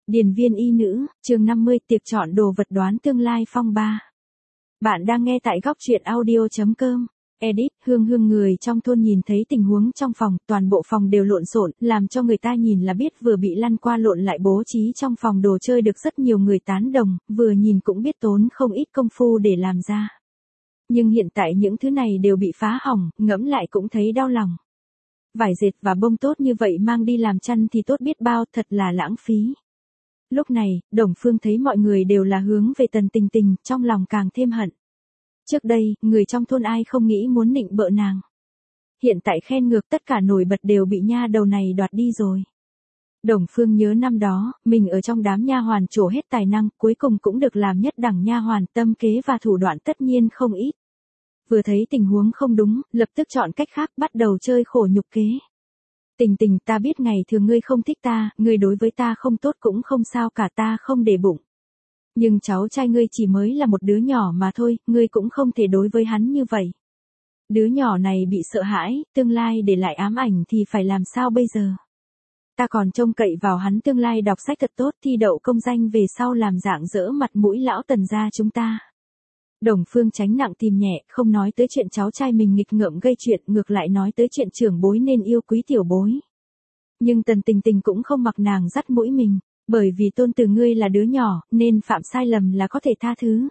Điền viên y nữ, chương 50 tiệc chọn đồ vật đoán tương lai phong ba. Bạn đang nghe tại góc truyện audio.com. Edit, Hương người trong thôn nhìn thấy tình huống trong phòng, toàn bộ phòng đều lộn xộn, làm cho người ta nhìn là biết vừa bị lăn qua lộn lại bố trí trong phòng đồ chơi được rất nhiều người tán đồng, vừa nhìn cũng biết tốn không ít công phu để làm ra. Nhưng hiện tại những thứ này đều bị phá hỏng, ngẫm lại cũng thấy đau lòng. Vải dệt và bông tốt như vậy mang đi làm chăn thì tốt biết bao, thật là lãng phí. Lúc này, Đồng Phương thấy mọi người đều là hướng về Tần Tình Tình, trong lòng càng thêm hận. Trước đây, người trong thôn ai không nghĩ muốn nịnh bợ nàng. Hiện tại khen ngược tất cả nổi bật đều bị nha đầu này đoạt đi rồi. Đồng Phương nhớ năm đó, mình ở trong đám nha hoàn trổ hết tài năng, cuối cùng cũng được làm nhất đẳng nha hoàn, tâm kế và thủ đoạn tất nhiên không ít. Vừa thấy tình huống không đúng, lập tức chọn cách khác bắt đầu chơi khổ nhục kế. Tình Tình, ta biết ngày thường ngươi không thích ta, ngươi đối với ta không tốt cũng không sao cả, ta không để bụng. Nhưng cháu trai ngươi chỉ mới là một đứa nhỏ mà thôi, ngươi cũng không thể đối với hắn như vậy. Đứa nhỏ này bị sợ hãi, tương lai để lại ám ảnh thì phải làm sao bây giờ? Ta còn trông cậy vào hắn tương lai đọc sách thật tốt, thi đậu công danh về sau làm dạng dỡ mặt mũi lão Tần gia chúng ta. Đồng Phương tránh nặng tìm nhẹ, không nói tới chuyện cháu trai mình nghịch ngợm gây chuyện, ngược lại nói tới chuyện trưởng bối nên yêu quý tiểu bối. Nhưng Tần Tình Tình cũng không mặc nàng dắt mũi mình, bởi vì tôn tử ngươi là đứa nhỏ, nên phạm sai lầm là có thể tha thứ.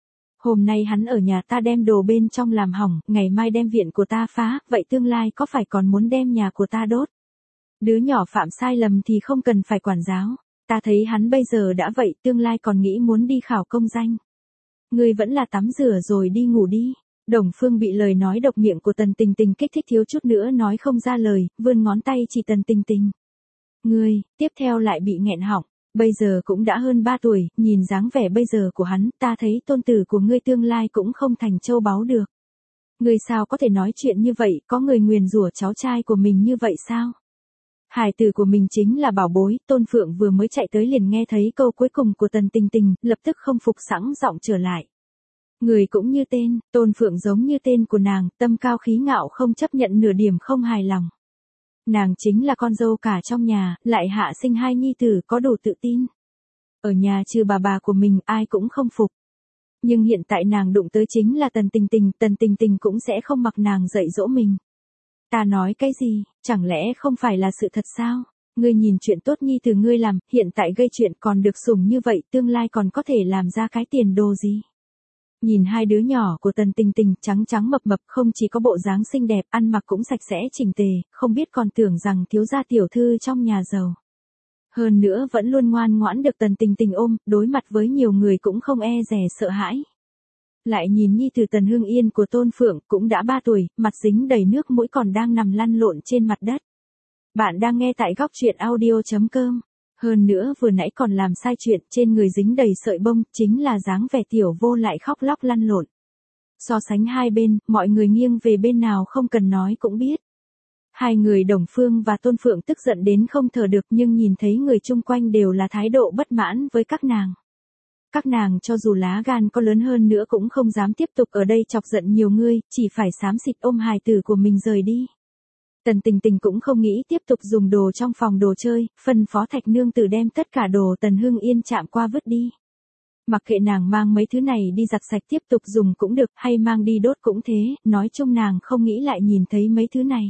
Hôm nay hắn ở nhà ta đem đồ bên trong làm hỏng, ngày mai đem viện của ta phá, vậy tương lai có phải còn muốn đem nhà của ta đốt? Đứa nhỏ phạm sai lầm thì không cần phải quản giáo, ta thấy hắn bây giờ đã vậy, tương lai còn nghĩ muốn đi khảo công danh. Ngươi vẫn là tắm rửa rồi đi ngủ đi. Đồng Phương bị lời nói độc miệng của Tần Tình Tình kích thích thiếu chút nữa nói không ra lời, vươn ngón tay chỉ Tần Tình Tình. Ngươi, tiếp theo lại bị nghẹn họng, bây giờ cũng đã hơn 3 tuổi, nhìn dáng vẻ bây giờ của hắn, ta thấy tôn tử của ngươi tương lai cũng không thành châu báu được. Ngươi sao có thể nói chuyện như vậy, có người nguyền rủa cháu trai của mình như vậy sao? Hài tử của mình chính là bảo bối, Tôn Phượng vừa mới chạy tới liền nghe thấy câu cuối cùng của Tần Tình Tình, lập tức không phục sẵn giọng trở lại. Người cũng như tên, Tôn Phượng giống như tên của nàng, tâm cao khí ngạo không chấp nhận nửa điểm không hài lòng. Nàng chính là con dâu cả trong nhà, lại hạ sinh 2 nhi tử có đủ tự tin. Ở nhà trừ bà của mình ai cũng không phục. Nhưng hiện tại nàng đụng tới chính là Tần Tình Tình cũng sẽ không mặc nàng dạy dỗ mình. Ta nói cái gì, chẳng lẽ không phải là sự thật sao? Ngươi nhìn chuyện tốt nhi từ ngươi làm, hiện tại gây chuyện còn được sủng như vậy, tương lai còn có thể làm ra cái tiền đồ gì? Nhìn hai đứa nhỏ của Tần Tình Tình trắng trắng mập mập, không chỉ có bộ dáng xinh đẹp, ăn mặc cũng sạch sẽ chỉnh tề, không biết còn tưởng rằng thiếu gia tiểu thư trong nhà giàu. Hơn nữa vẫn luôn ngoan ngoãn được Tần Tình Tình ôm, đối mặt với nhiều người cũng không e dè sợ hãi. Lại nhìn nhi từ Tần Hưng Yên của Tôn Phượng cũng đã 3 tuổi, mặt dính đầy nước mũi còn đang nằm lăn lộn trên mặt đất. Bạn đang nghe tại góc truyện audio.com. Hơn nữa vừa nãy còn làm sai chuyện, trên người dính đầy sợi bông, chính là dáng vẻ tiểu vô lại khóc lóc lăn lộn. So sánh hai bên, mọi người nghiêng về bên nào không cần nói cũng biết. Hai người Đồng Phương và Tôn Phượng tức giận đến không thở được, nhưng nhìn thấy người chung quanh đều là thái độ bất mãn với các nàng. Các nàng cho dù lá gan có lớn hơn nữa cũng không dám tiếp tục ở đây chọc giận nhiều người, chỉ phải xám xịt ôm hài tử của mình rời đi. Tần Tình Tình cũng không nghĩ tiếp tục dùng đồ trong phòng đồ chơi, phân phó Thạch nương tử đem tất cả đồ Tần Hưng Yên chạm qua vứt đi. Mặc kệ nàng mang mấy thứ này đi giặt sạch tiếp tục dùng cũng được, hay mang đi đốt cũng thế, nói chung nàng không nghĩ lại nhìn thấy mấy thứ này.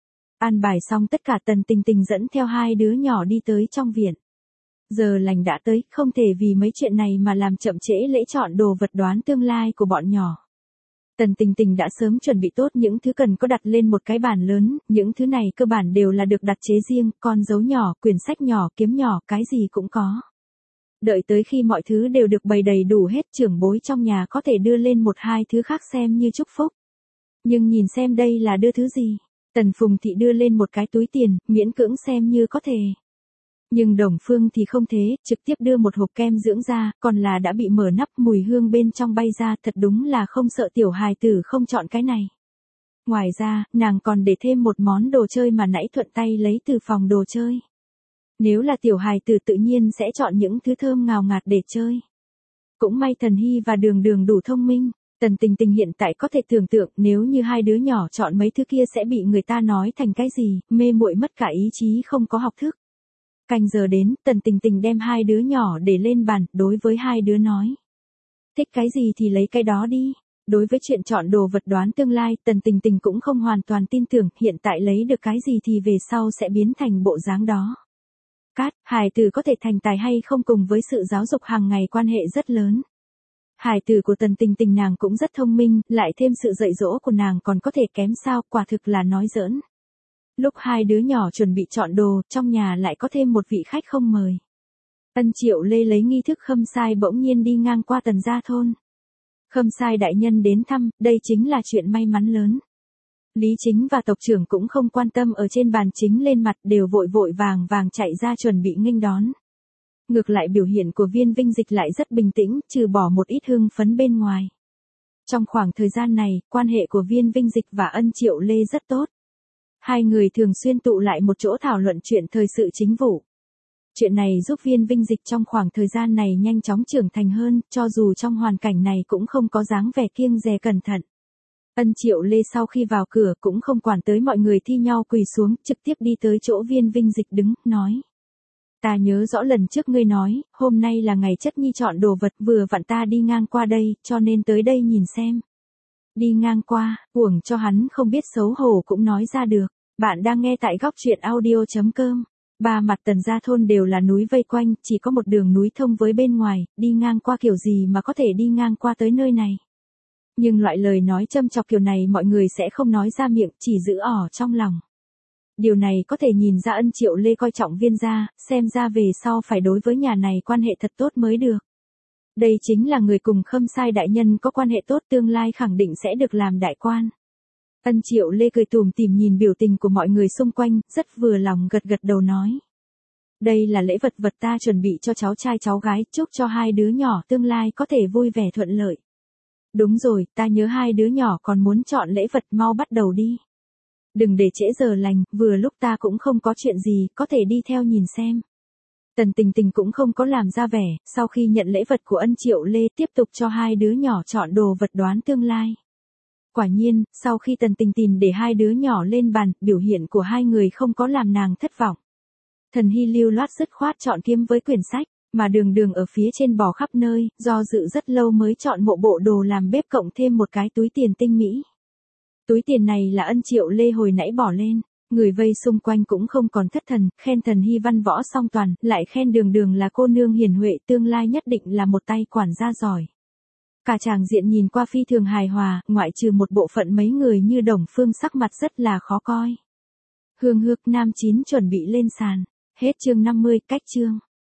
An bài xong tất cả, Tần Tình Tình dẫn theo hai đứa nhỏ đi tới trong viện. Giờ lành đã tới, không thể vì mấy chuyện này mà làm chậm trễ lễ chọn đồ vật đoán tương lai của bọn nhỏ. Tần Tình Tình đã sớm chuẩn bị tốt những thứ cần có đặt lên một cái bàn lớn, những thứ này cơ bản đều là được đặt chế riêng, con dấu nhỏ, quyển sách nhỏ, kiếm nhỏ, cái gì cũng có. Đợi tới khi mọi thứ đều được bày đầy đủ hết, trưởng bối trong nhà có thể đưa lên một hai thứ khác xem như chúc phúc. Nhưng nhìn xem đây là đưa thứ gì. Tần Phùng Thị đưa lên một cái túi tiền, miễn cưỡng xem như có thể. Nhưng Đồng Phương thì không thế, trực tiếp đưa một hộp kem dưỡng da, còn là đã bị mở nắp, mùi hương bên trong bay ra, thật đúng là không sợ tiểu hài tử không chọn cái này. Ngoài ra, nàng còn để thêm một món đồ chơi mà nãy thuận tay lấy từ phòng đồ chơi. Nếu là tiểu hài tử tự nhiên sẽ chọn những thứ thơm ngào ngạt để chơi. Cũng may Thần Hy và Đường Đường đủ thông minh, Tần Tình Tình hiện tại có thể tưởng tượng nếu như hai đứa nhỏ chọn mấy thứ kia sẽ bị người ta nói thành cái gì, mê muội mất cả ý chí không có học thức. Canh giờ đến, Tần Tình Tình đem hai đứa nhỏ để lên bàn, đối với hai đứa nói. Thích cái gì thì lấy cái đó đi. Đối với chuyện chọn đồ vật đoán tương lai, Tần Tình Tình cũng không hoàn toàn tin tưởng hiện tại lấy được cái gì thì về sau sẽ biến thành bộ dáng đó. Hài tử có thể thành tài hay không cùng với sự giáo dục hàng ngày quan hệ rất lớn. Hài tử của Tần Tình Tình nàng cũng rất thông minh, lại thêm sự dạy dỗ của nàng còn có thể kém sao, quả thực là nói giỡn. Lúc hai đứa nhỏ chuẩn bị chọn đồ, trong nhà lại có thêm một vị khách không mời. Ân Triệu Lê lấy nghi thức khâm sai bỗng nhiên đi ngang qua Tần gia thôn. Khâm sai đại nhân đến thăm, đây chính là chuyện may mắn lớn. Lý Chính và tộc trưởng cũng không quan tâm ở trên bàn chính lên mặt, đều vội vội vàng vàng chạy ra chuẩn bị nghênh đón. Ngược lại biểu hiện của Viên Vinh Dịch lại rất bình tĩnh, trừ bỏ một ít hưng phấn bên ngoài. Trong khoảng thời gian này, quan hệ của Viên Vinh Dịch và Ân Triệu Lê rất tốt. Hai người thường xuyên tụ lại một chỗ thảo luận chuyện thời sự chính vụ. Chuyện này giúp Viên Vinh Dịch trong khoảng thời gian này nhanh chóng trưởng thành hơn, cho dù trong hoàn cảnh này cũng không có dáng vẻ kiêng dè cẩn thận. Ân Triệu Lê sau khi vào cửa cũng không quản tới mọi người thi nhau quỳ xuống, trực tiếp đi tới chỗ Viên Vinh Dịch đứng, nói. Ta nhớ rõ lần trước ngươi nói, hôm nay là ngày Chất Nhi chọn đồ vật, vừa vặn ta đi ngang qua đây, cho nên tới đây nhìn xem. Đi ngang qua, uổng cho hắn không biết xấu hổ cũng nói ra được. Bạn đang nghe tại góc truyện audio.com. Ba mặt Tần gia thôn đều là núi vây quanh, chỉ có một đường núi thông với bên ngoài, đi ngang qua kiểu gì mà có thể đi ngang qua tới nơi này. Nhưng loại lời nói châm chọc kiểu này mọi người sẽ không nói ra miệng, chỉ giữ ỏ trong lòng. Điều này có thể nhìn ra Ân Triệu Lê coi trọng Viên gia, xem ra về sau phải đối với nhà này quan hệ thật tốt mới được. Đây chính là người cùng khâm sai đại nhân có quan hệ tốt, tương lai khẳng định sẽ được làm đại quan. Ân Triệu Lê cười tủm tỉm nhìn biểu tình của mọi người xung quanh, rất vừa lòng gật gật đầu nói. Đây là lễ vật ta chuẩn bị cho cháu trai cháu gái, chúc cho hai đứa nhỏ tương lai có thể vui vẻ thuận lợi. Đúng rồi, ta nhớ hai đứa nhỏ còn muốn chọn lễ vật, mau bắt đầu đi. Đừng để trễ giờ lành, vừa lúc ta cũng không có chuyện gì, có thể đi theo nhìn xem. Tần Tình Tình cũng không có làm ra vẻ, sau khi nhận lễ vật của Ân Triệu Lê tiếp tục cho hai đứa nhỏ chọn đồ vật đoán tương lai. Quả nhiên, sau khi Tần Tình Tình để hai đứa nhỏ lên bàn, biểu hiện của hai người không có làm nàng thất vọng. Thần Hy lưu loát dứt khoát chọn kiếm với quyển sách, mà Đường Đường ở phía trên bò khắp nơi, do dự rất lâu mới chọn bộ đồ làm bếp cộng thêm một cái túi tiền tinh mỹ. Túi tiền này là Ân Triệu Lê hồi nãy bỏ lên, người vây xung quanh cũng không còn thất thần, khen Thần Hy văn võ song toàn, lại khen Đường Đường là cô nương hiền huệ, tương lai nhất định là một tay quản gia giỏi. Cả tràng diện nhìn qua phi thường hài hòa, ngoại trừ một bộ phận mấy người như Đồng Phương sắc mặt rất là khó coi. Hương Hước Nam 9 chuẩn bị lên sàn. Hết chương 50, cách chương.